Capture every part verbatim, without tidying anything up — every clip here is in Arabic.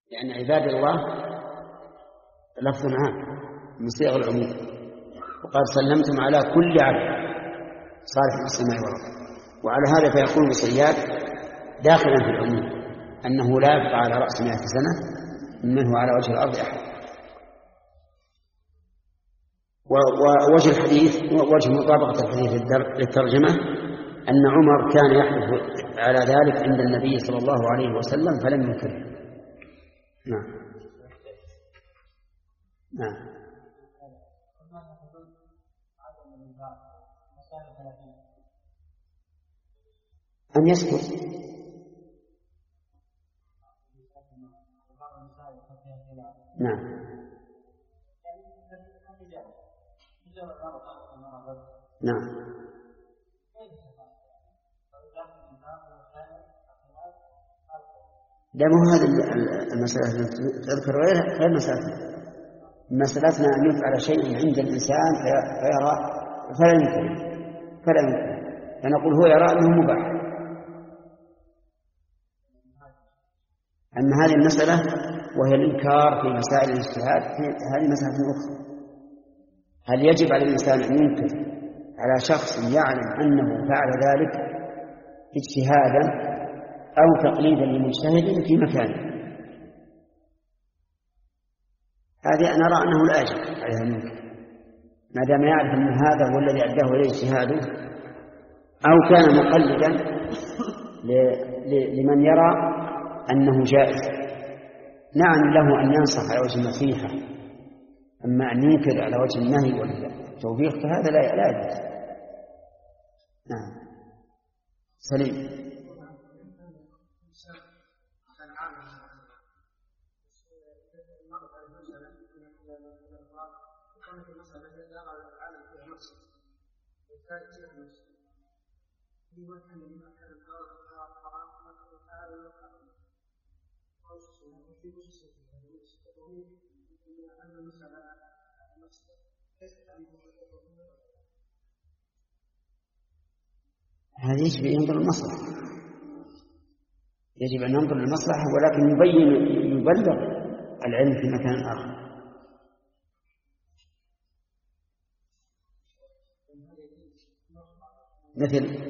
لأن عباد الله لفظ عام من صيغ العموم، وقال سلمتم على كل عبد صالح في السماء والأرض. وعلى هذا فيكون الصياد داخلا في العموم، أنه لا يبقى على رأس مئة سنة منه على وجه الأرض أحد. ووجه الحديث ووجه مطابقة الحديث للترجمة أن عمر كان يحدث على ذلك عند النبي صلى الله عليه وسلم فلم ينكره. نعم نعم. أن يسكت. نعم نعم. ده مو هذه المسألة تذكر غير غير مسألة. مسألتنا أن يفعل شيء عند الإنسان فيرى فلا ينكر فلا ينكر فنقول هو يرى أنه مباح. أما هذه المسألة وهي الإنكار في مسائل الاجتهاد هذه مسألة أخرى. هل يجب على الإنسان أن ينكر على شخص يعلم أنه فعل ذلك اجتهادا أو تقليدا لمجتهد في مكانه؟ هذه أنا أرى أنه لا يجب عليه أن ينكر ما دام يعرف أن هذا هو الذي أداه إليه اجتهاده، أو كان مقلدا لمن يرى أنه جائز. نعم له أن ينصح على وجه النصيحة، أما أن ينكر على وجه النهي والتوبيخ فهذا لا لا يجوز. نعم. سليم. هذا يجب أن ينظر المصلحة، يجب أن ينظر المصلحة، ولكن يبين يبلغ العلم في مكان آخر. مثل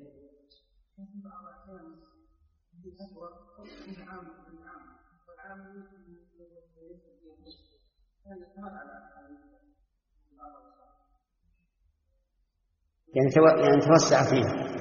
يعني تو... يعني توسع فيها.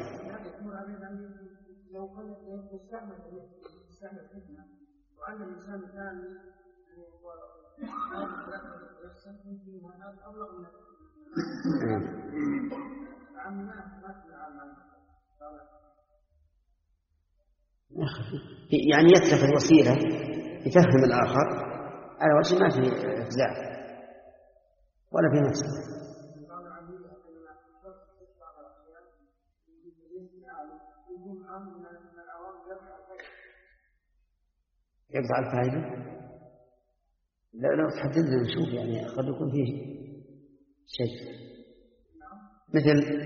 يعني يتخذ وسيلة يفهم الآخر على وجه ما فيه إفزاع ولا فيه نفسه. يقطع الفائدة. لا لو تحدد لنا نشوف يعني قد يكون فيه شيء مثل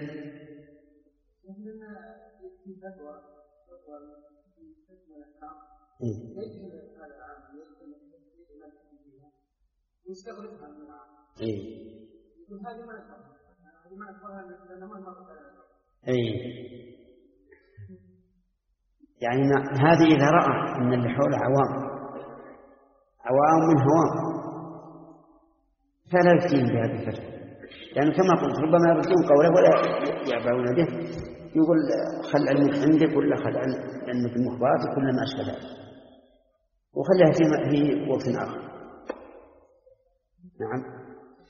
اي يعني هذه إذا رأى أن اللي حوله عوام عوام من هوام فلا يفتين بهذه الفتوى، لأنه يعني كما قلت ربما يردون قوله ولا يعبرون به، يقول خل علمك عندك ولا خل علمك المخبرات كل ما أشبه ذلك، وخليها في وقت آخر. نعم.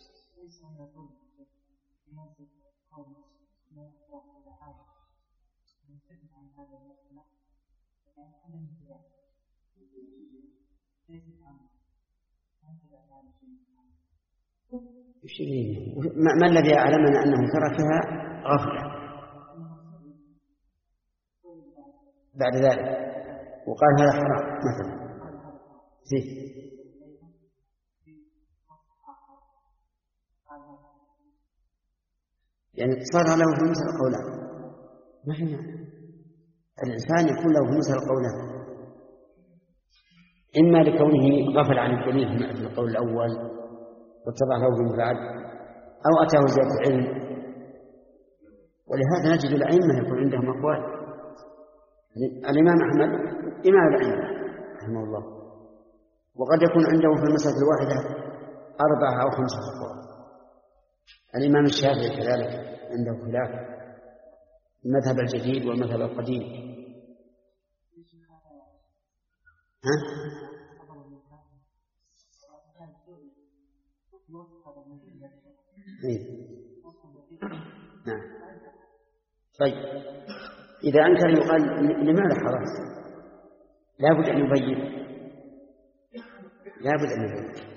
ما, ما الذي أعلمنا أنه تركها غفلة بعد ذلك وقال هذا حرام مثلا زي يعني صار له في مثل القولان. ما في معنى الإنسان يكون له في مثل القولان إما لكونه غفل عن الدليل في القول الأول واتبع له من بعد، أو أتاه زيادة علم. ولهذا نجد الأئمة يكون عندهم أقوال. الإمام أحمد إمام الأئمة رحمه الله، وقد يكون عنده في المسألة الواحدة أربعة أو خمسة أقوال. الإمام الشافعي كذلك عنده خلاف المذهب الجديد والمذهب القديم. ها؟ إيه؟ نعم. طيب إذا أنكر يقال لماذا حرام؟ لا بد أن يبين، لا بد أن يبين.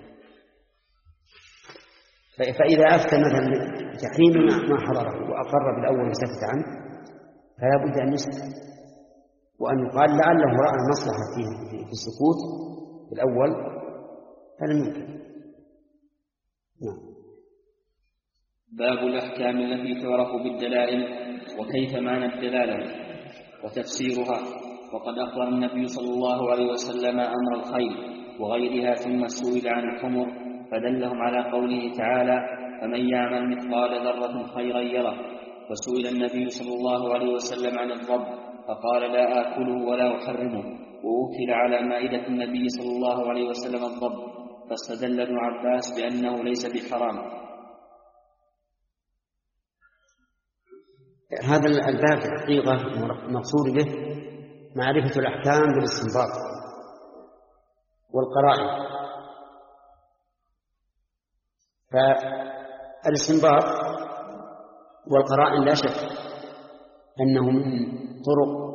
فإذا أفتى مثلا بتحريم ما حضره وأقر بالأول وسكت عنه فلا بد أن يسكت، وأن يقال لعله رأى مصلحة فيه في السكوت بالأول فلم يمكن. نعم. باب الأحكام التي تعرف بالدلائل وكيف معنى الدلالة وتفسيرها. وقد أخبر النبي صلى الله عليه وسلم أمر الخيل وغيرها ثم سئل عن الحمر فدلهم على قوله تعالى فمن يعمل مثقال ذرة خيرا يره. وسئل النبي صلى الله عليه وسلم عن الضب فقال لا آكله ولا أحرمه، وأكل على مائدة النبي صلى الله عليه وسلم الضب، فاستدل ابن عباس بأنه ليس بحرام. هذا الباب في الحقيقة مقصود به معرفة الأحكام بالاستنباط والقرائن. فالاستنباط والقرائن لا شك أنه من طرق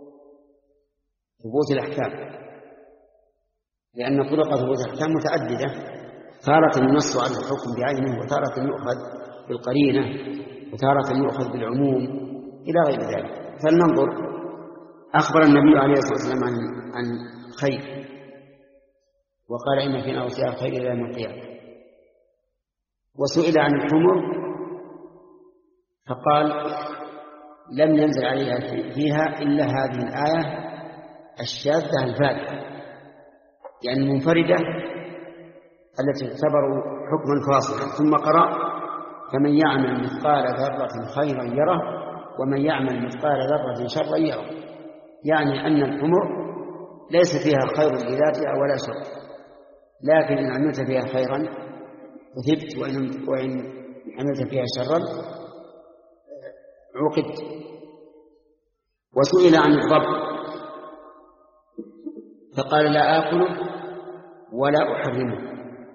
ثبوت الأحكام، لأن طرق ثبوت الأحكام متعددة، تارة النص على الحكم بعينه، وتارة يؤخذ بالقرينة، وتارة يؤخذ بالعموم إلى غير ذلك. فلننظر. أخبر النبي عليه الصلاة والسلام عن عن خير، وقال إن فينا وصية خير إلى يوم القيامة. وسئل عن الحمر فقال لم ينزل عليها فيها إلا هذه الآية الشاذة الفاتحة، يعني المنفردة التي تعتبر حكما فاصلا. ثم قرأ فمن يعمل مثقال ذرة خيرا يره ومن يعمل مثقال ذرة شرا يره، يعني أن الحمر ليس فيها خير بذاتها ولا شر، لكن إن عملت فيها خيرا وثبت، وإن, وإن عملت فيها شرا عوقبت. وسئل عن الضب فقال لا آكله ولا أحرمه،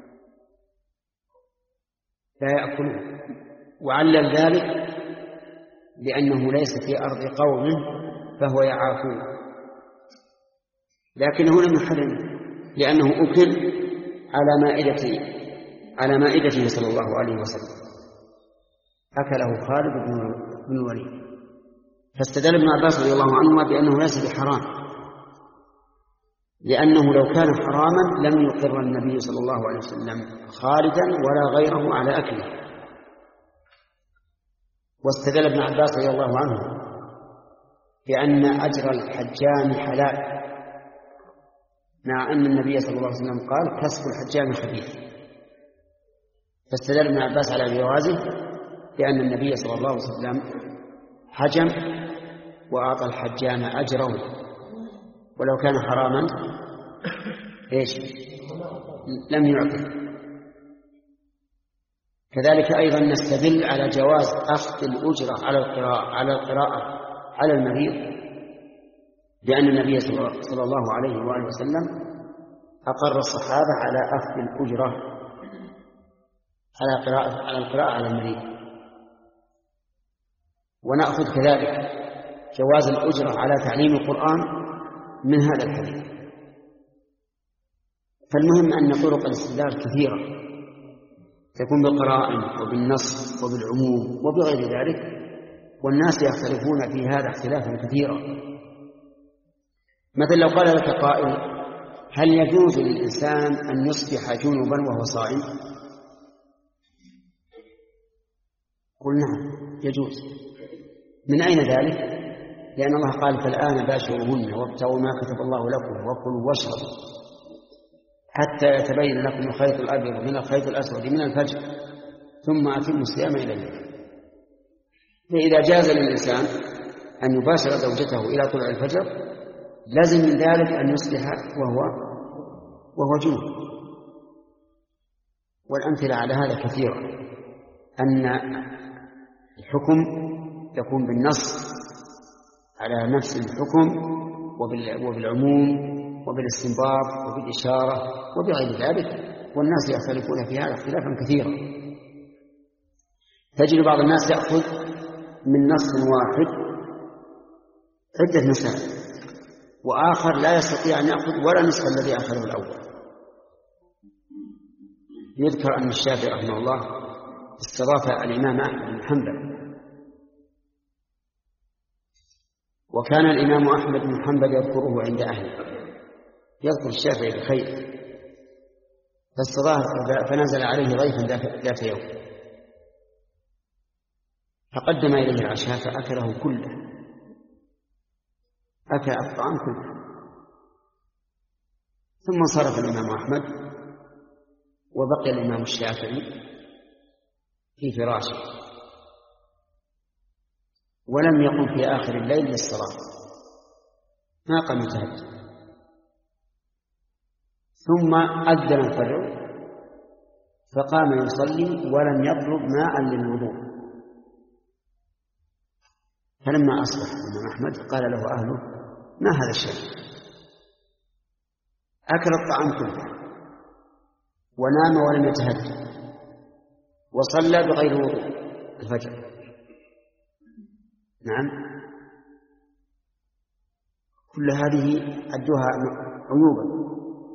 لا يأكله، وعلل ذلك لأنه ليس في أرض قومه فهو يعافوه، لكنه لم يحرمه لأنه أكل على مائدته على مائدته صلى الله عليه وسلم، أكله خالد بن الوليد. فاستدل ابن عباس رضي الله عنهما بأنه ليس بحرام، لأنه لو كان حراما لم يقر النبي صلى الله عليه وسلم خالدا ولا غيره على أكله. واستدل ابن عباس رضي الله عنه بأن أجر الحجام حلال، مع أن النبي صلى الله عليه وسلم قال كسب الحجام خبيث. فاستدل ابن عباس على جوازه بأن النبي صلى الله عليه وسلم حجم وأعطى الحجام أجره، ولو كان حراما إيش لم يعطه. كذلك أيضا نستدل على جواز أخذ الأجرة على القراءة على القراءة على المريض، لأن النبي صلى الله عليه وآله وسلم أقر الصحابة على أخذ الأجرة على قراءة على القراءة على المريض. ونأخذ كذلك جواز الأجرة على تعليم القرآن من هذا الحديث. فالمهم أن طرق الاستدلال كثيرة تكون بالقرائن وبالنص وبالعموم وبغير ذلك، والناس يختلفون في هذا اختلافا كثيرا. مثل لو قال لك قائل هل يجوز للإنسان أن يصبح جنبا وهو صائم؟ قل نعم يجوز. من أين ذلك؟ لأن الله قال فالآن باشروهن وابتغوا ما كتب الله لكم وكلوا واشربوا حتى يتبين لكم الخيط الأبيض من الخيط الأسود من الفجر ثم أتموا الصيام إلى الليل. فإذا جاز للإنسان أن يباشر زوجته إلى طلوع الفجر لازم من ذلك أن يصبح وهو وهو جنوب. والأمثلة على هذا كثيرة، أن الحكم يكون بالنص على نفس الحكم وبالعموم وبالاستنباط وبالإشارة وبغير ذلك، والناس يختلفون في هذا اختلافا كثيرا. تجد بعض الناس يأخذ من نص واحد عدة مسائل، وآخر لا يستطيع أن يأخذ ولا نصف الذي أخذه الأول. يذكر أن الشافعي رحمه الله استضاف الإمام أحمد بن حنبل، وكان الإمام أحمد بن حنبل يذكره عند أهله، يذكر الشافعي بخير، فاستضاف فنزل عليه ضيفا ذات يوم فقدم إليه العشاء فأكله كله، أكل الطعام كله، ثم انصرف الإمام أحمد وبقي الإمام الشافعي في فراشه ولم يقم في آخر الليل للصلاة، ما قام يتهجد. ثم أذن الفجر فقام يصلي ولم يطلب ماء للوضوء. فلما أصبح الإمام أحمد قال له أهله: ما هذا الشيء؟ أكل الطعام كله ونام ولم يتهجد وصلى بغير وضوء الفجر. نعم، كل هذه عدوها عيوبا.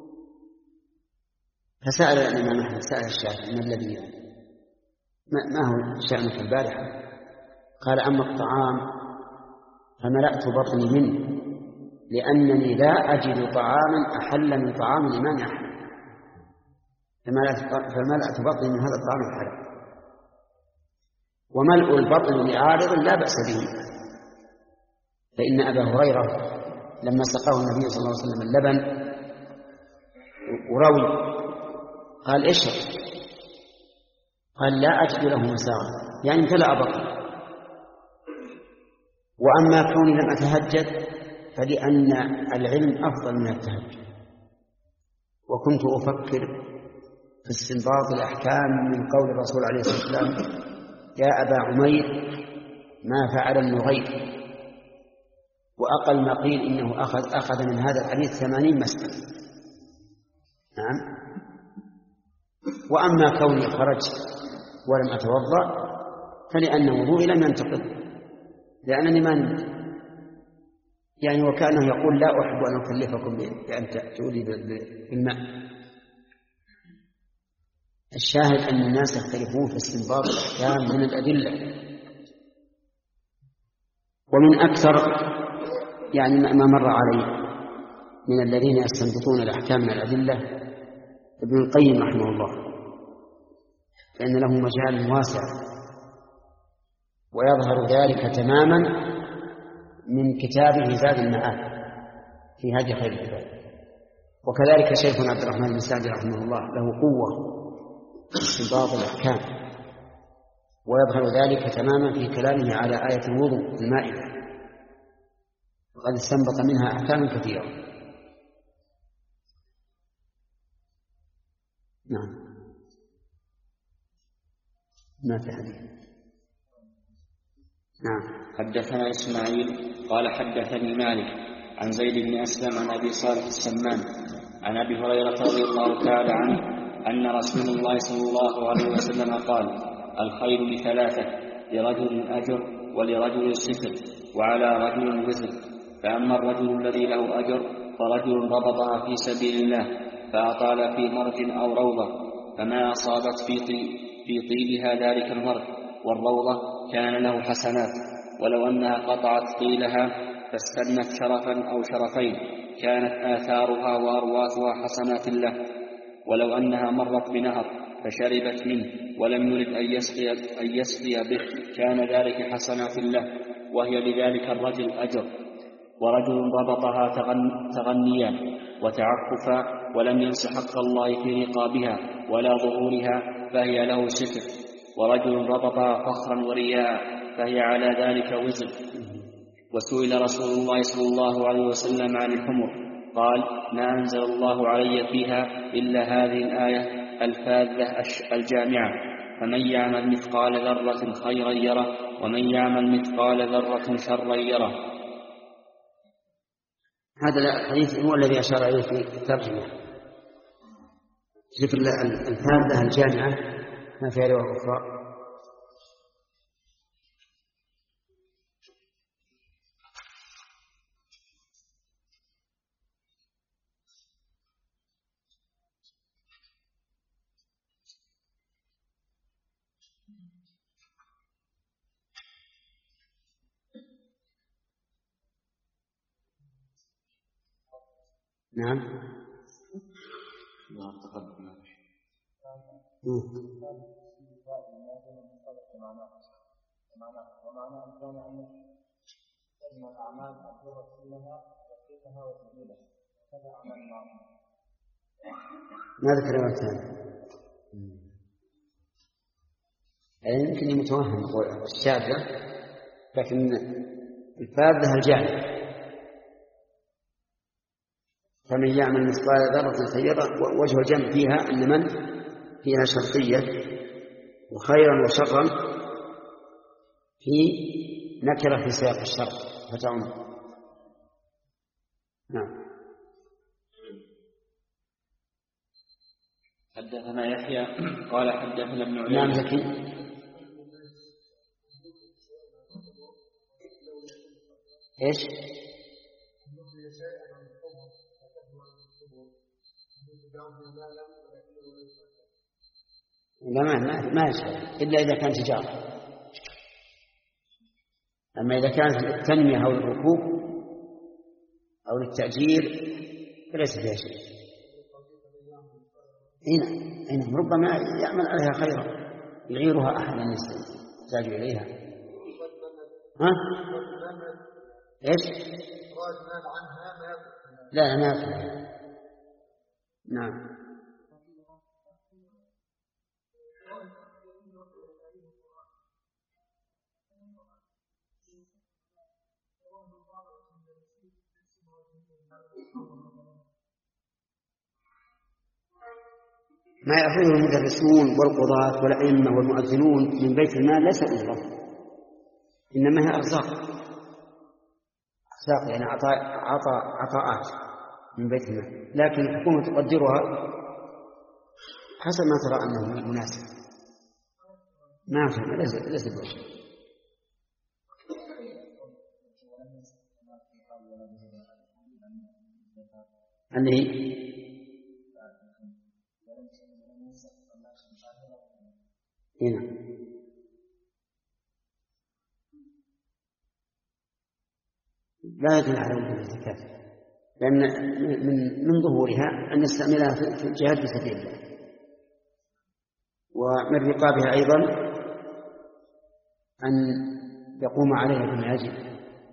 فسأل الإمام أحمد، سأل الشافعي: ما الذي ما هو شأنك البارحة؟ قال: أما الطعام فملأت بطني منه لأنني لا أجد طعاما أحل من طعام الإمام أحمد، فملأت بطني من هذا الطعام الحلال. وملء البطن لعارض لا بأس به، فإن أبا هريرة لما سقاه النبي صلى الله عليه وسلم اللبن وروي قال: اشرب، قال: لا أجد له مساغا، يعني امتلأ بطني. وأما كوني لم أتهجد فلأن العلم أفضل من التهجد، وكنت أفكر في استنباط الأحكام من قول الرسول عليه الصلاة والسلام: يا أبا عمير ما فعل النغير. وأقل ما قيل إنه أخذ, أخذ من هذا الحديث ثمانين مسألة. نعم. وأما كوني خرجت ولم أتوضأ فلأن وضوئي لم ينتقض، لأنني ما نمت، يعني وكأنه يقول: لا أحب أن أكلفكم بأن تأتوا لي بالماء. الشاهد أن الناس يختلفون في استنباط الأحكام من الأدلة. ومن أكثر يعني ما مر علي من الذين يستنبطون الأحكام من الأدلة ابن القيم رحمه الله، فإن له مجال واسع، ويظهر ذلك تماما من كتابه زاد المعاد في هدي خير العباد. وكذلك شيخنا عبد الرحمن بن سعدي رحمه الله له قوة في استنباط الأحكام، ويظهر ذلك تماما في كلامه على آية الوضوء في المائدة، وقد استنبط منها أحكاما كثيرة. نعم، ما في حديث. نعم. حدثنا إسماعيل قال حدثني مالك عن زيد بن أسلم عن أبي صالح السمان عن أبي هريرة رضي الله تعالى عنه أن رسول الله صلى الله عليه وسلم قال: الخير لثلاثة، لرجل أجر ولرجل ستر وعلى رجل وزر. فأما الرجل الذي له أجر فرجل ربطها في سبيل الله فأطال في مرج أو روضة فما أصابت في, طي في طيلها ذلك المرج والروضة كان له حسنات، ولو أنها قطعت طيلها فاستنت شرفا أو شرفين كانت آثارها وأرواثها حسنات له. ولو أنها مرت بنهر فشربت منه ولم يرد أن يسقي, أن يسقي به كان ذلك حسنات له، وهي لذلك الرجل أجر. ورجل ربطها تغنيا وتعففا ولم ينس حق الله في رقابها ولا ظهورها فهي له ستر، ورجل ربطها فخرا ورياء فهي على ذلك وزر. وسئل رسول الله صلى الله عليه وسلم عن الحمر قال: ما أنزل الله علي فيها إلا هذه الآية الفاذة الجامعة: فمن يعمل مثقال ذرة خيرا يره ومن يعمل مثقال ذرة شرا يره. هذا الحديث هو الذي أشار إليه في الترجمة، ذكر الفاذة الجامعة ما في رواية أخرى. نعم. ومعنى أن كان أن تجمع الأعمال أكبر كلها وكيفها وسبيلها كذا أعمال المعروف. ما ذكر رواية ثانية، يعني يمكن يتوهم الشاذة، لكن الفاذة الجامعة: فمن يعمل مثقال ذرة خيرا. وجه الجمع فيها أن من فيها شرطية، وخيرا وشرا في نكرة في سياق الشرط فتعم. نعم. حدثنا يحيى قال حدثنا ابن عيينة. نعم زكي. ايش؟ لا ما ما ما يشغل إلا إذا كان تجارة. أما إذا كانت للتنمية أو للركوب أو للتأجير فليس فيها شيء. هنا هنا ربما يعمل عليها خيرا يعيرها أحد يحتاج إليها. ها؟ إيش؟ لا ما يكفي. نعم. ما يأخذه المدرسون والقضاة والأئمة والمؤذنون من بيت المال ليس أجرة، إنما هي أرزاق، أرزاق يعني عطاء عطاء عطاءات من بيت المال، لكن الحكومة تقدرها حسب ما ترى أنه مناسب. ما فهم ليس ليس بوجه اللي هنا لا يدل على وجوب الزكاة، لأن من من ظهورها أن نستعملها في الجهاد في سبيل الله، ومن رقابها أيضا أن يقوم عليها بما يجب،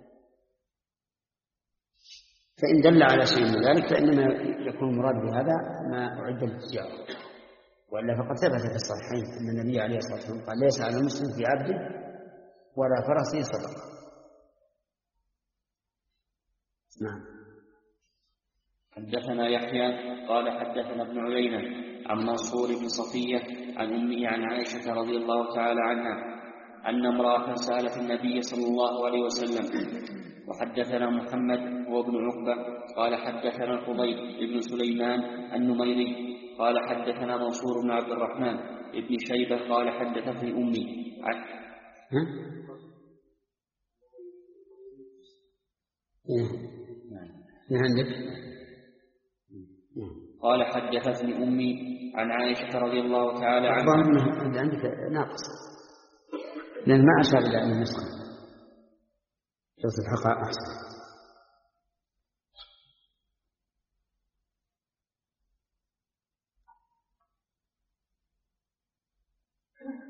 فإن دل على شيء من ذلك فإنما يكون المراد بهذا ما أعد للتجارة، وإلا فقد ثبت في الصحيحين أن النبي عليه الصلاة والسلام قال: ليس على المسلم في عبده ولا فرسه صدقة. نعم. حدثنا يحيى قال حدثنا ابن عيينة عن منصور بن صفية عن أمه عن عائشة رضي الله تعالى عنها أن امرأة سألت النبي صلى الله عليه وسلم. وحدثنا محمد هو ابن عقبة قال حدثنا الفضيل بن سليمان النميري قال حدثنا منصور بن عبد الرحمن ابن شيبة قال حدثتني أمي عن قال حدثتني أمي عن عائشة رضي الله تعالى عنها. عندك ناقص لأن ما أشار إلى أن النسخة شوف الحقائق أحسن.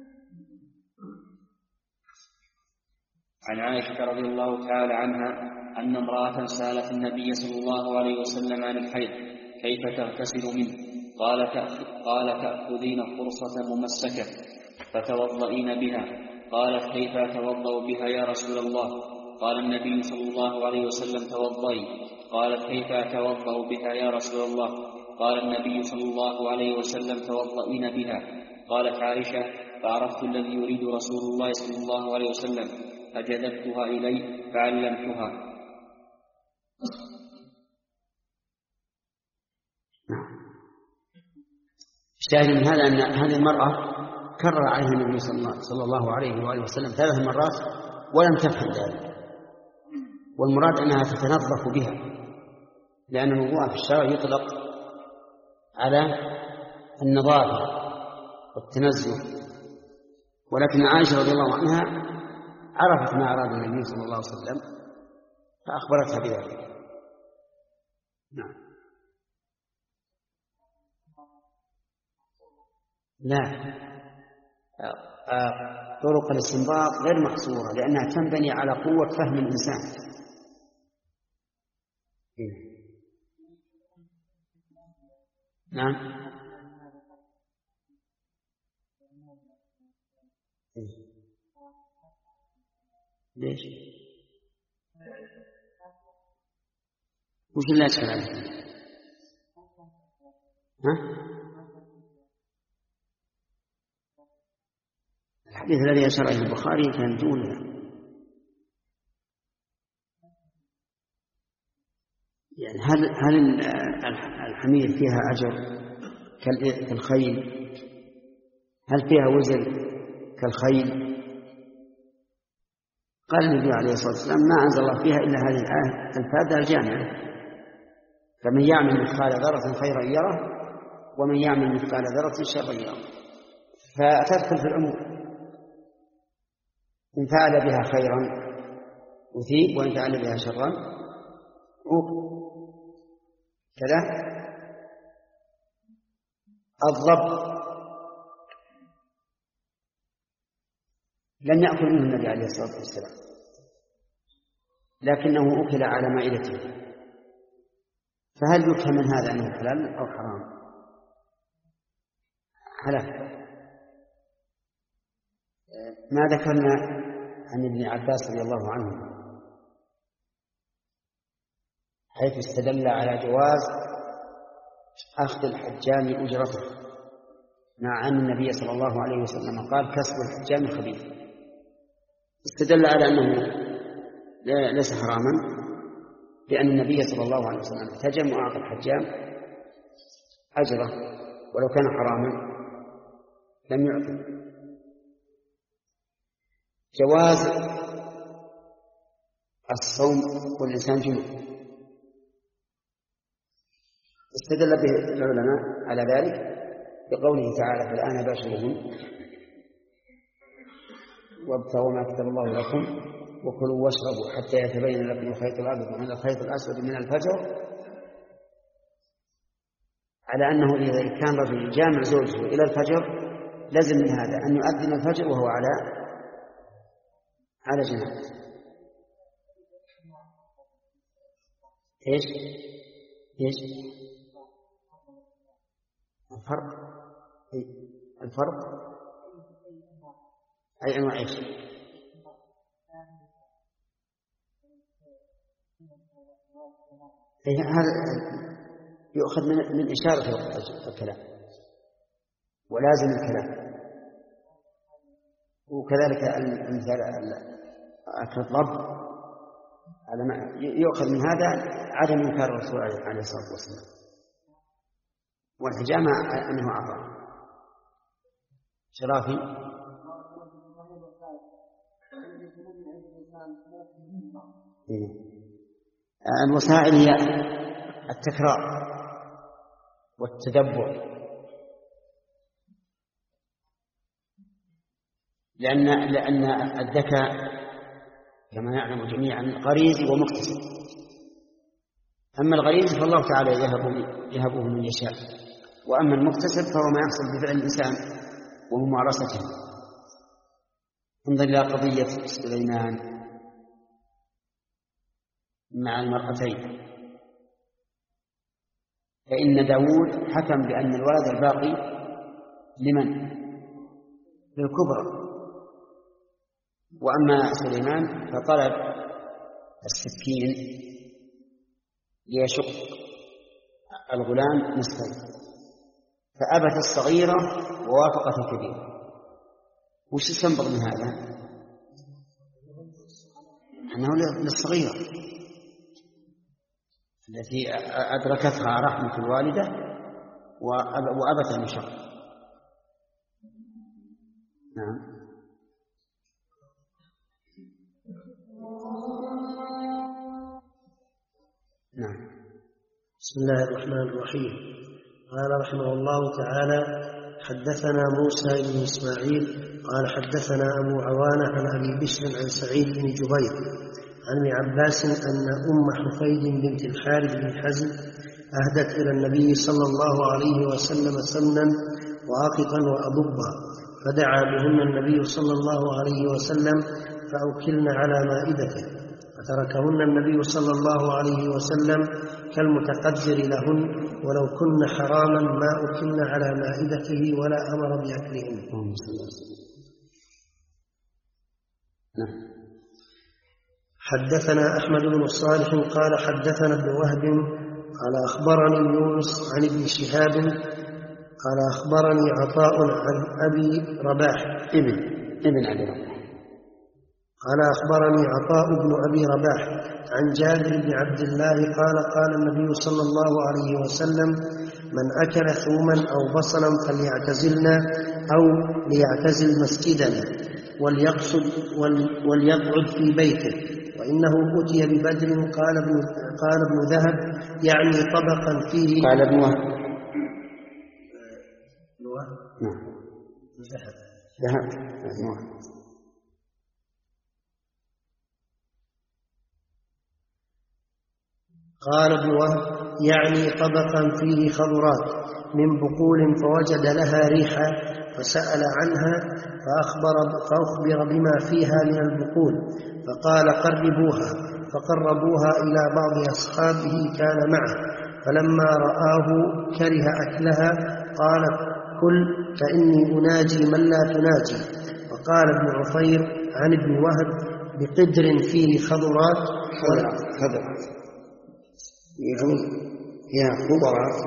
عن عائشة رضي الله تعالى عنها أن امرأة سألت النبي صلى الله عليه وسلم عن الحيض كيف تغتسل منه، قال قال تأخذين فرصة ممسكة فتوضئين بها. قالت كيف أتوضأ بها يا رسول الله؟ قال النبي صلى الله عليه وسلم توضئي. قالت كيف أتوضأ بها يا رسول الله؟ قال النبي صلى الله عليه وسلم توضئين بها. قالت عائشة فعرفت الذي يريد رسول الله صلى الله عليه وسلم فجذبتها إليه فعلمتها. الشاهد من هذا أن هذه المرأة كرر عليها النبي صلى الله عليه وآله وسلم ثلاث مرات ولم تفهم ذلك، والمراد أنها تتنظف بها، لأن الوضوء في الشرع يطلق على النظافة والتنزه، ولكن عائشة رضي الله عنها عرفت ما أراد النبي صلى الله عليه وسلم فأخبرتها بذلك. نعم. لا، طرق الاستنباط غير محصورة لأنها تنبني على قوة فهم الإنسان. نعم. ليش؟ وش اللي أشكل عليك؟ ها؟ الحديث الذي أشار إليه البخاري كان دون، يعني هل هل الحمير فيها أجر كالخيل؟ هل فيها وزن كالخيل؟ قال النبي عليه الصلاة والسلام ما أنزل الله فيها إلا هذه الآية الفاذة الجامعة، فمن يعمل مثقال ذرة خيرا يره ومن يعمل مثقال ذرة شرا يره، فتدخل في العموم. إن فعل بها خيرا أثيب وإن فعل بها شرا عوقب. كذا الضب لم يأكل منه النبي عليه الصلاة والسلام، لكنه أكل على مائدته، فهل يفهم من هذا أنه حلال أو حرام؟ حلال. ما ذكرنا عن ابن عباس رضي الله عنه حيث استدل على جواز أخذ الحجام أجرته، مع أن النبي صلى الله عليه وسلم قال كسب الحجام خبيث، استدل على أنه ليس حراما لأن النبي صلى الله عليه وسلم احتجم وأعطى الحجام أجره، ولو كان حراما لم يعطي. جواز الصوم والإنسان جنوب، استدل به العلماء على ذلك بقوله تعالى فالآن باشرهن وابتغوا ما كتب الله لكم وكلوا واشربوا حتى يتبين لكم الخيط الأبيض من الخيط الأسود من الفجر، على أنه إذا كان رجل جامع زوجه إلى الفجر لازم من هذا أن يؤذن الفجر وهو على على جناب. إيش إيش الفرق؟ الفرق أي أنواع إيش؟ هذا يؤخذ من من إشارة الكلام ولازم الكلام، وكذلك المثال أكل الضب على ما يؤخذ من هذا عدم إنكار الرسول عليه الصلاة والسلام، والحجامة أنه عطاء. شرافي الوسائل هي التكرار والتدبر، لأن لأن الذكاء كما نعلم جميعا غريزي ومكتسب، أما الغريزي فالله تعالى يهبه من يشاء، وأما المكتسب فهو ما يحصل بفعل الإنسان وممارسته. انظر إلى قضية سليمان مع المرأتين، فإن داود حكم بأن الولد الباقي لمن؟ للكبرى. وأما سليمان فطلب السكين ليشق الغلام نصفين، فأبت الصغيرة ووافقت الكبيرة. وش استنبط من هذا؟ أنه للصغيرة التي أدركتها رحمة الوالدة وأبت المشقة. نعم. نعم. بسم الله الرحمن الرحيم. قال رحمه الله تعالى: حدثنا موسى بن إسماعيل قال حدثنا أبو عوانة عن أبي بشر عن سعيد بن جبير عن ابن عباس أن أم حفيد بنت الحارث بن حزم أهدت إلى النبي صلى الله عليه وسلم سمنا وعققا وأضبا، فدعا بهن النبي صلى الله عليه وسلم فأكلن على مائدته، فتركهن النبي صلى الله عليه وسلم كالمتقدر لهن، ولو كن حراما ما أكلن على مائدته ولا أمر بأكلهن. حدثنا أحمد بن صالح قال حدثنا ابن وهب قال أخبرني يونس عن ابن شهاب قال أخبرني عطاء عن أبي رباح ابن ابن أبي رباح قال أخبرني عطاء بن أبي رباح عن جابر بن عبد الله قال قال النبي صلى الله عليه وسلم: من أكل ثوما أو بصلا فليعتزلنا أو ليعتزل مسجدنا وليقصد وليقعد في بيته، وإنه أتي ببدر. قال ابن, قال ابن ذهب يعني طبقا فيه قال ابن وهب ذهب ذهب قال ابن وهب يعني طبقا فيه خضرات من بقول فوجد لها ريحا فسأل عنها فأخبر, فأخبر بما فيها من البقول، فقال: قربوها. فقربوها إلى بعض أصحابه كان معه، فلما رآه كره أكلها قال: كل فإني أناجي من لا تناجي. وقال ابن عفير عن ابن وهب: بقدر فيه خضرات خضرات يقول هي خضرات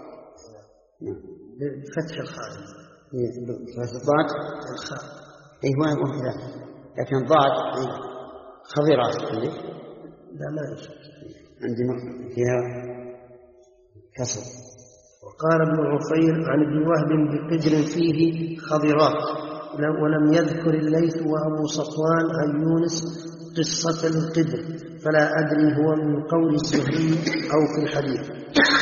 بفتح الخاء بفتح الضاد الخاء ايوه وكذا، لكن ضاد خضرات لا ما يشك عندنا فيها كسر. وقال ابن عفير عن ابن وهب: بقدر فيه خضرات. ولم يذكر الليث وأبو صفوان عن يونس قصة القدر، فلا أدري هو من قول الزهري أو في الحديث.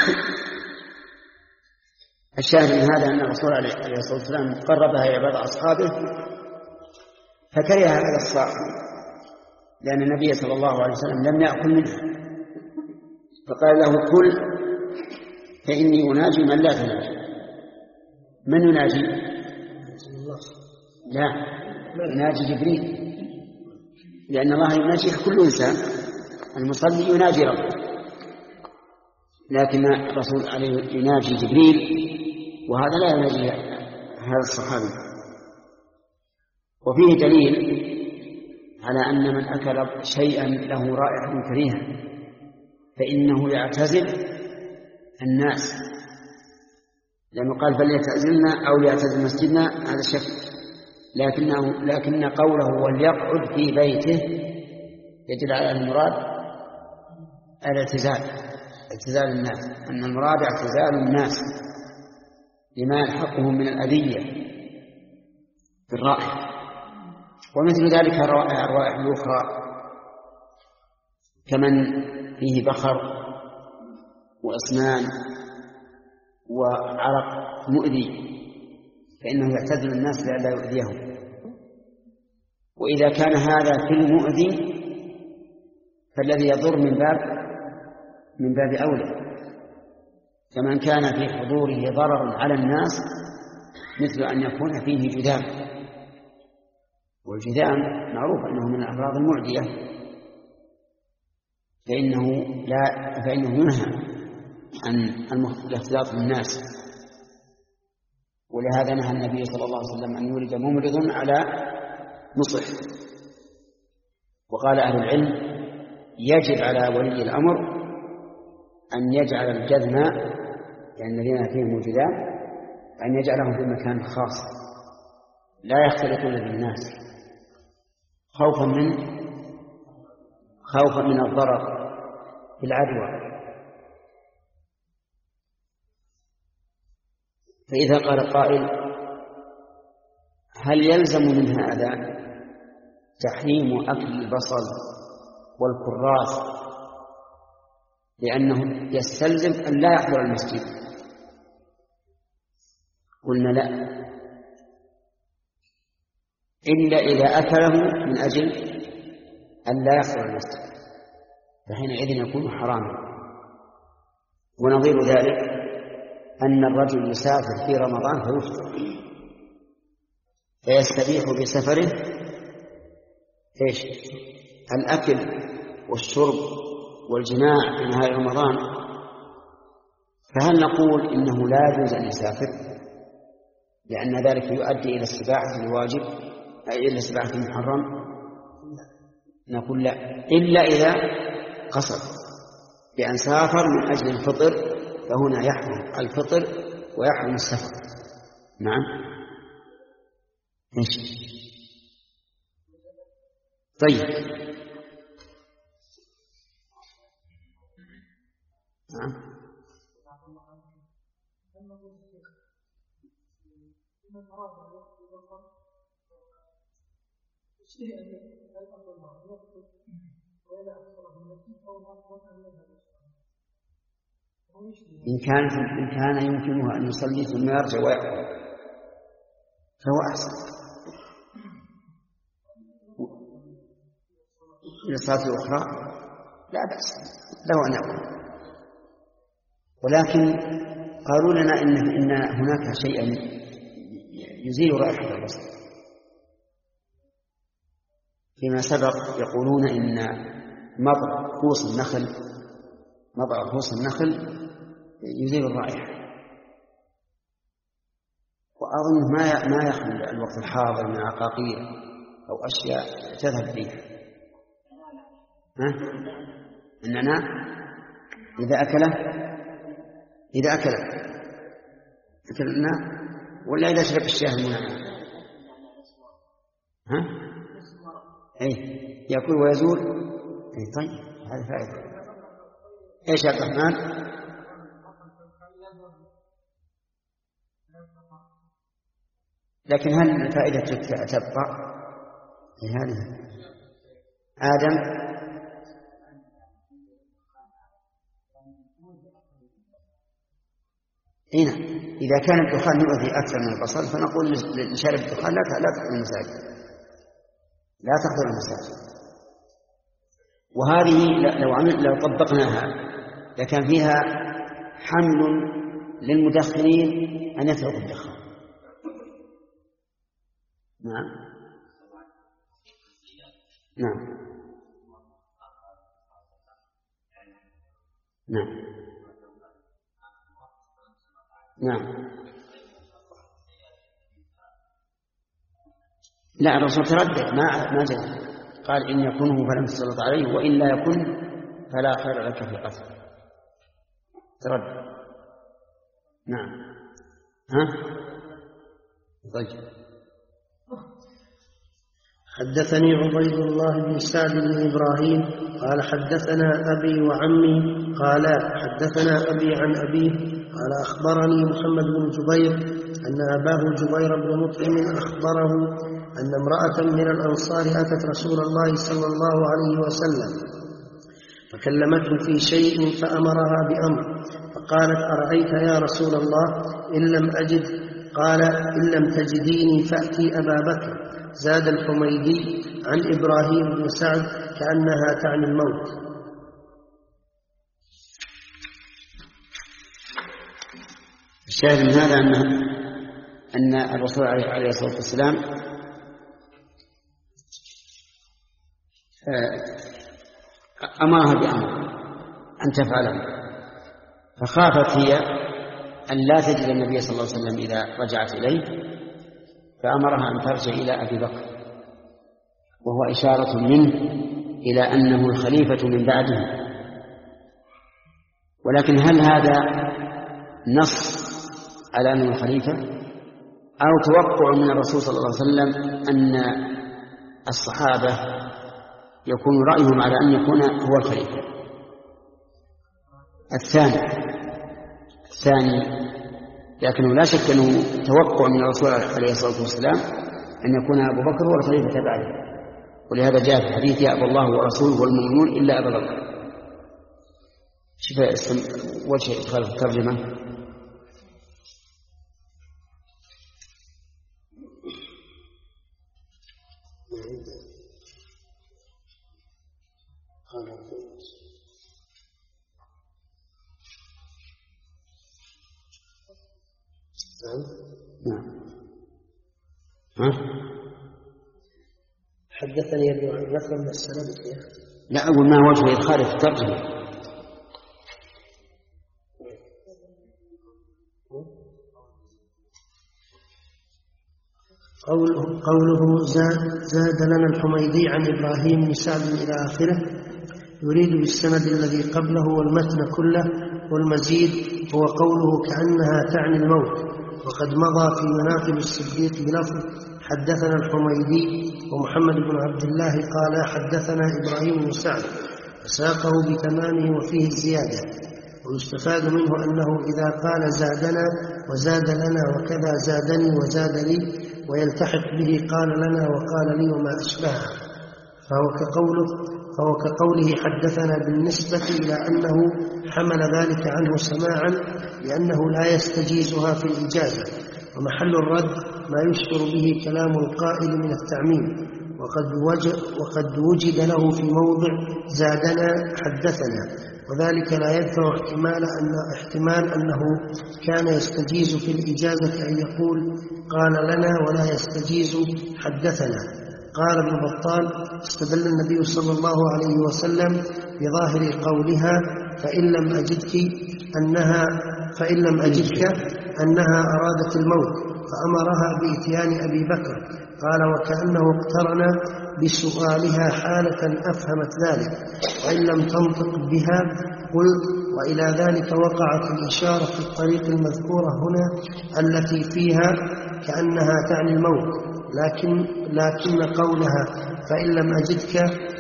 الشاهد من هذا أن الرسول عليه الصلاة والسلام قربها إلى بعض أصحابه فكره هذا الصاع، لأن النبي صلى الله عليه وسلم لم يأكل منها، فقال له: كل فإني أناجي من لا تناجي. من يناجي؟ لا، يناجي جبريل، لأن الله يناجي كل إنسان، المصلي يناجي ربه، لكن الرسول عليه يناجي جبريل، وهذا لا يناجي هذا الصحابي. وفيه دليل على أن من أكل شيئا له رائحة كريهة فإنه يعتزل الناس، لأنه قال: فليعتزلنا أو ليعتزل مسجدنا، هذا شك، لكنه لكن قوله وليقعد في بيته يدل على المراد الاعتزال، اعتزال الناس، أن المراد اعتزال الناس لما يلحقهم من الأذية بالرائحة. ومثل ذلك الروائح الأخرى كمن فيه بخر وأسنان وعرق مؤذي فإنه يعتزل الناس لئلا يؤذيهم. وإذا كان هذا في المؤذي فالذي يضر من باب من باب أولى، كمن كان في حضوره ضرر على الناس مثل أن يكون فيه جذام، والجذام معروف أنه من الأمراض المعدية، فإنه لا فإنه ينهى عن الاختلاط بالناس، ولهذا نهى النبي صلى الله عليه وسلم أن يولد ممرض على مصح. وقال أهل العلم يجب على ولي الأمر أن يجعل الجذناء يعني الذين فيهم الجذام أن يجعلهم في مكان خاص لا يختلطون بالناس خوفا من خوفا من الضرر في العدوى. فإذا قال قائل هل يلزم من هذا تحريم أكل البصل والكراث لأنه يستلزم أن لا يحضر المسجد؟ قلنا لا، إلا إذا أكله من أجل أن لا يحضر المسجد فحينئذ يكون حراما. ونظير ذلك أن الرجل يسافر في رمضان فيفطر فيستبيح بسفره إيش؟ الأكل والشرب والجماع في نهار رمضان. فهل نقول إنه لا يجوز أن يسافر لأن ذلك يؤدي إلى استباحة الواجب أي إلى استباحة المحرم؟ نقول لا، إلا إذا قصد بأن سافر من أجل الفطر فهنا يحرم الفطر ويحرم السفر. نعم. إيش؟ طيب. نعم. إن كان إن كان يمكنه أن يصلي ثم يرجع ويأكل فهو أحسن. إلى صلاة أخرى لا بأس له أن يأكل، ولكن قالوا لنا إن إن هناك شيئا يزيل رائحة البصل فيما سبق. يقولون إن مضغ خوص النخل مضغ خوص النخل يزيل الرائحة، وأظن ما ما يخلو الوقت الحاضر من عقاقير أو أشياء تذهب فيها. ها؟ النعناع إذا أكله إذا أكله أكل النعناع ولا إذا شرب الشاي المنعنع؟ ها؟ أي يأكل ويزول. أي طيب هذا فائدة. إيش يا عبد الرحمن؟ لكن هل الفائدة تبقى؟ أي هذه آدم هنا إذا كان الدخان يؤذي أكثر من البصل فنقول لشارب الدخان لا لا تحضر المساجد لا تحضر المساجد. وهذه لو عمل لو طبقناها لكان فيها حمل للمدخنين أن يتركوا الدخان. نعم نعم نعم نعم. لا الرسول تردد ما ما جاء قال إن يكونه فلم تسلط عليه وإن لا يكن فلا خير لك في قتله. تردد. نعم. ها طيب. حدثني عبيد الله بن سعد بن إبراهيم قال حدثنا أبي وعمي قال حدثنا أبي عن أبيه قال أخبرني محمد بن جبير أن أباه جبير بن مطعم أخبره أن امرأة من الأنصار أتت رسول الله صلى الله عليه وسلم فكلمته في شيء فأمرها بأمر فقالت أرأيت يا رسول الله إن لم أجد قال إن لم تجديني فأتي أبا بكر. زاد الحميدي عن إبراهيم بن سعد كأنها تعني الموت. الشاهد من هذا أن أن الرسول عليه الصلاة والسلام أمرها بأمر أن تفعله، فخافت هي أن لا تجد النبي صلى الله عليه وسلم إذا رجعت إليه، فأمرها أن ترجع إلى أبي بكر، وهو إشارة منه إلى أنه الخليفة من بعده. ولكن هل هذا نص على أنه الخليفة أو توقع من الرسول صلى الله عليه وسلم أن الصحابة يكون رأيهم على أن يكون هو الخليفة؟ الثاني الثاني لكنه لا شك أنه توقع من الرسول عليه الصلاة والسلام أن يكون أبو بكر هو الخليفة بعده، ولهذا جاء في الحديث: يأبى الله ورسوله والمؤمنون إلا أبا بكر. شوف وجه إدخال في الترجمة. نعم. حدثني ابن عن بكر من السند. لا أقول ما وجه إدخال في الترجمة. قوله, قوله زاد, زاد لنا الحميدي عن إبراهيم بن سعد إلى آخره، يريد بالسند الذي قبله والمتن كله، والمزيد هو قوله كأنها تعني الموت. وقد مضى في مناقب الصديق بلفظ حدثنا الحميدي ومحمد بن عبد الله قال حدثنا إبراهيم بن سعد، فساقه بتمامه وفيه الزيادة. ويستفاد منه أنه إذا قال زادنا وزاد لنا وكذا زادني وزاد لي، ويلتحق به قال لنا وقال لي وما أشبهه، فهو كقوله, فهو كقوله حدثنا بالنسبة إلى أنه حمل ذلك عنه سماعا لأنه لا يستجيزها في الإجازة. ومحل الرد ما يشعر به كلام القائل من التعميم، وقد وجد, وقد وجد له في موضع زادنا حدثنا، وذلك لا يدفع احتمال, أن احتمال أنه كان يستجيز في الإجازة أن يقول قال لنا ولا يستجيز حدثنا. قال ابن بطال: استدل النبي صلى الله عليه وسلم بظاهر قولها فإن لم أجدك أنها, فإن لم أجدك أنها أرادت الموت، فأمرها بإتيان أبي بكر. قال: وكأنه اقترن بسؤالها حالة أفهمت ذلك، وإن لم تنطق بها قلت. وإلى ذلك وقعت الإشارة في الطريق المذكورة هنا التي فيها كأنها تعني الموت، لكن, لكن قولها فإن لم أجدك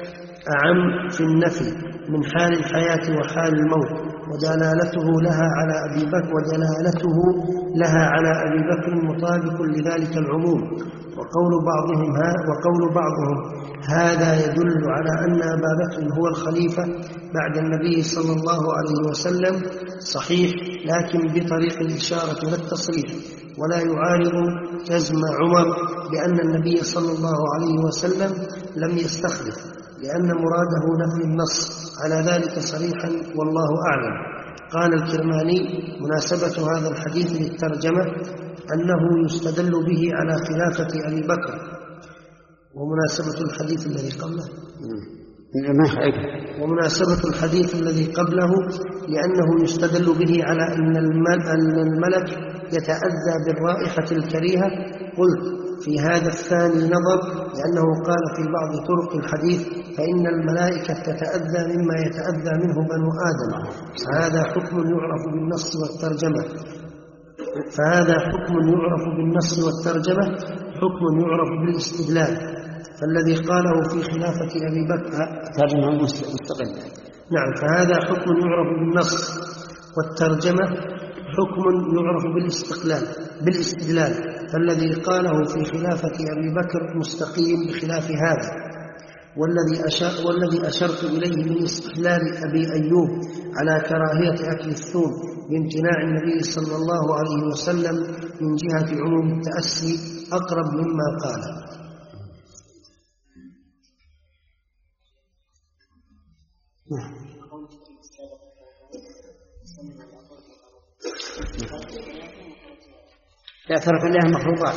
أعم في النفي من حال الحياة وحال الموت، ودلالته لها على أبي بكر ودلالته لها على أبي بكر مطابق لذلك العموم. وقول بعضهم ها وقول بعضهم هذا يدل على أن أبا بكر هو الخليفة بعد النبي صلى الله عليه وسلم صحيح، لكن بطريق الإشارة والتصريح، ولا يعارض جزم عمر بأن النبي صلى الله عليه وسلم لم يستخلف، لأن مراده نفي النص على ذلك صريحا، والله أعلم. قال الكرماني: مناسبة هذا الحديث للترجمة أنه يستدل به على خلافة أبي بكر، ومناسبة الحديث الذي قبله ومناسبة الحديث الذي قبله لأنه يستدل به على أن الملك يتأذى بالرائحة الكريهة. قلت: في هذا الثاني نظر، لأنه قال في بعض طرق الحديث فإن الملائكة تتأذى مما يتأذى منه بنو آدم، فهذا حكم يعرف بالنص والترجمة فهذا حكم يعرف بالنص والترجمة حكم يعرف بالاستدلال. فالذي قاله في خلافة أبي بكر ترجمة مستقلة. نعم، فهذا حكم يعرف بالنص والترجمة حكم يعرف بالاستقلال بالاستدلال فالذي قاله في خلافة أبي بكر مستقيم بخلاف هذا. والذي أشار والذي أشرت إليه من استدلال أبي أيوب على كراهية أكل الثوم بامتناع النبي صلى الله عليه وسلم من جهة عموم التأسي أقرب مما قال. لا ترك لها المخلوقات.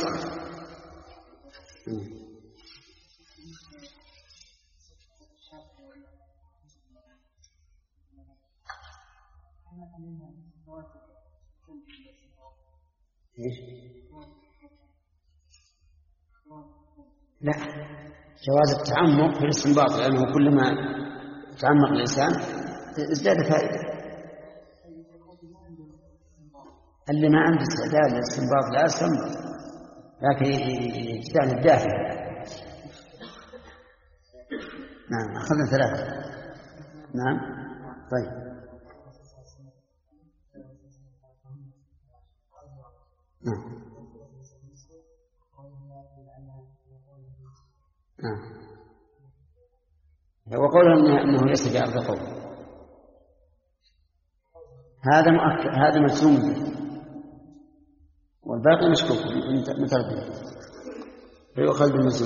لا، جواز التعمق في الاستنباط، لأنه كلما تعمق الإنسان ازداد فائدة. اللي ما عنده استعداد للاستنباط لا يستنبط، لكن يجتهد الداخل. نعم، أخذنا ثلاثة. نعم، طيب. نعم. نعم. وقوله أنه ليس بأرض قوم هذا مؤكد، هذا مجزوم به، والباقي مشكوك متردد، فيؤخذ بالمجزوم.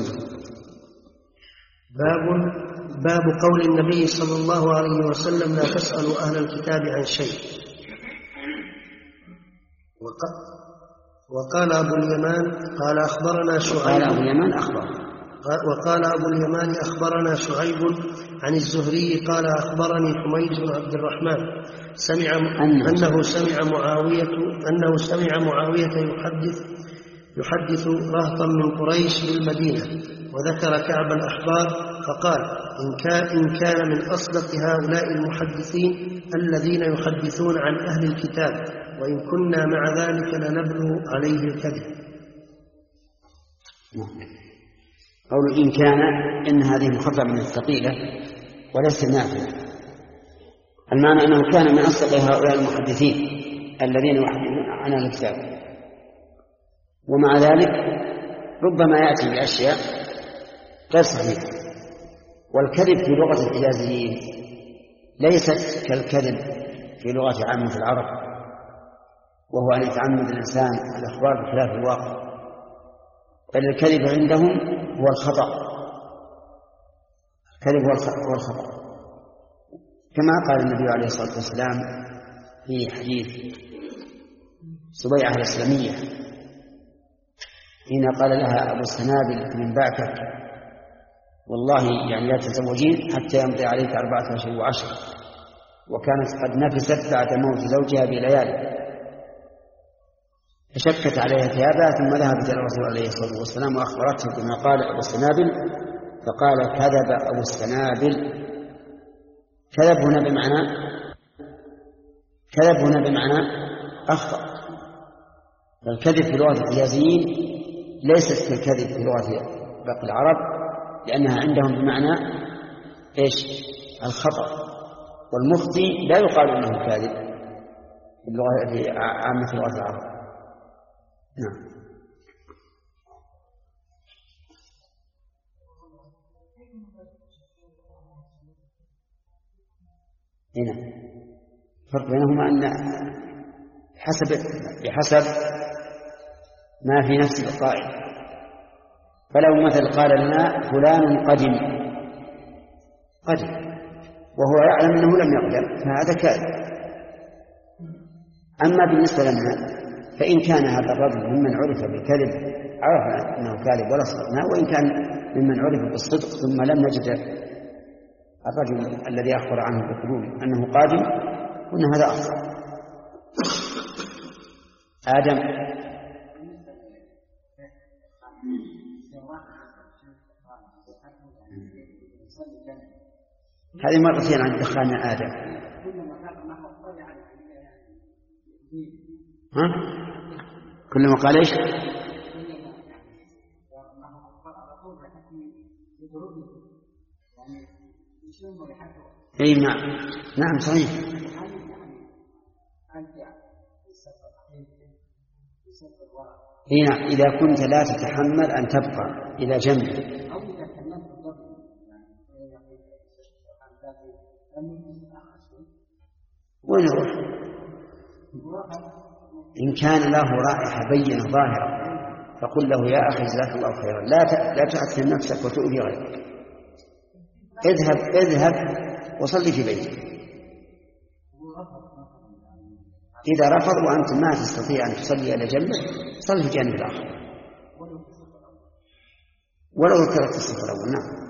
باب باب قول النبي صلى الله عليه وسلم: لا تسألوا أهل الكتاب عن شيء. وقال أبو اليمان قال أخبرنا شعيب. قال أبو اليمان أخبر. وقال أبو اليمان أخبرنا شعيب عن الزهري قال أخبرني حميد بن عبد الرحمن سمع أنه سمع معاوية أنه سمع معاوية يحدث يحدث رهطا من قريش بالمدينة، وذكر كعب الأحبار فقال: إن كان, إن كان من أصدق هؤلاء المحدثين الذين يحدثون عن أهل الكتاب، وإن كنا مع ذلك لنبلو عليه الكذب. قول إن كان، إن هذه مخففة من الثقيلة وليس نافذة. المعنى أنه كان من أصدق هؤلاء المحدثين الذين يحدثون عن أهل الكتاب، ومع ذلك ربما يأتي بأشياء غير صحيحة. والكذب في لغة الحجازيين ليست كالكذب في لغة عامة العرب، وهو أن يتعمد الإنسان الأخبار بخلاف الواقع، بل الكذب عندهم هو الخطأ. الكذب هو الخطأ، كما قال النبي عليه الصلاة والسلام في حديث سبيعة الإسلامية حين قال لها أبو السنابل: من بعثك والله يعني لا تزوجين حتى يمضي عليك أربعة أشهر وعشر، وكانت قد نفست بعد موت زوجها بليالي، فشكت عليها ثيابها ثم ذهبت إلى الرسول عليه الصلاة والسلام وأخبرته بما قال أبو السنابل، فقال: كذب أبو السنابل. كذب هنا بمعنى كذب هنا بمعنى أخطأ. الكذب في لغة الحجازيين ليست كالكذب في لغة باقي العرب، لأنها عندهم بمعنى إيش؟ الخطأ. والمخطئ لا يقال أنه كاذب في اللغة في عامة لغة العرب. نعم. هنا فرق بينهما أن حسب بحسب ما في نفس القائل. فلو مثل قال لنا فلان قدم قدم وهو يعلم أنه لم يقدم، فهذا كاذب. أما بالنسبة لنا فإن كان هذا الرجل ممن عرف بالكذب عرفنا أنه كاذب ولا صدقنا، وإن كان ممن عرف بالصدق ثم لم نجد الرجل الذي أخبر عنه بقبول أنه قادم، قلنا هذا أخطأ. آدم هذه مرتين عن دخلنا آدم. ها؟ كلما قال إيش؟ أي نعم نعم صحيح. أي نعم، إذا كنت لا تتحمل أن تبقى إلى جنب. وين يروح؟ إن كان له رائحة بينة ظاهرة فقل له: يا أخي جزاك الله خيرا، لا لا تأثم نفسك وتؤذي غيرك، اذهب اذهب وصلي في بيتك. إذا رفض وأنت ما تستطيع أن تصلي إلى جنبه، صلي في جانب الآخر ولو ذكرت الصف الأول. نعم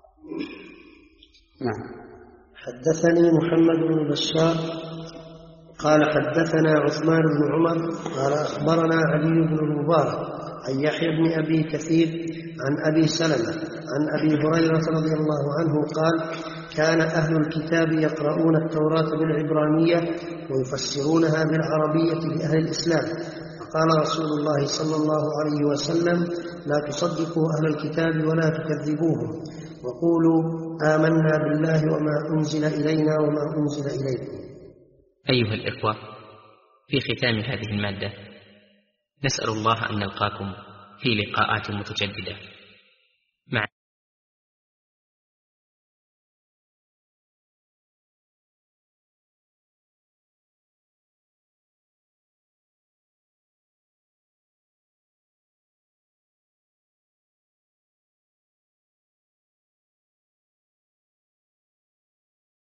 نعم. حدثني محمد بن بشار قال حدثنا عثمان بن عمر قال أخبرنا علي بن المبارك عن يحيى بن أبي كثير عن أبي سلمة عن أبي هريرة رضي الله عنه قال كان أهل الكتاب يقرؤون التوراة بالعبرانية ويفسرونها بالعربية لأهل الإسلام، فقال رسول الله صلى الله عليه وسلم لا تصدقوا أهل الكتاب ولا تكذبوهم وقولوا آمنا بالله وما أنزل إلينا وما أنزل إليكم. أيها الإخوة، في ختام هذه المادة نسأل الله أن نلقاكم في لقاءات متجددة.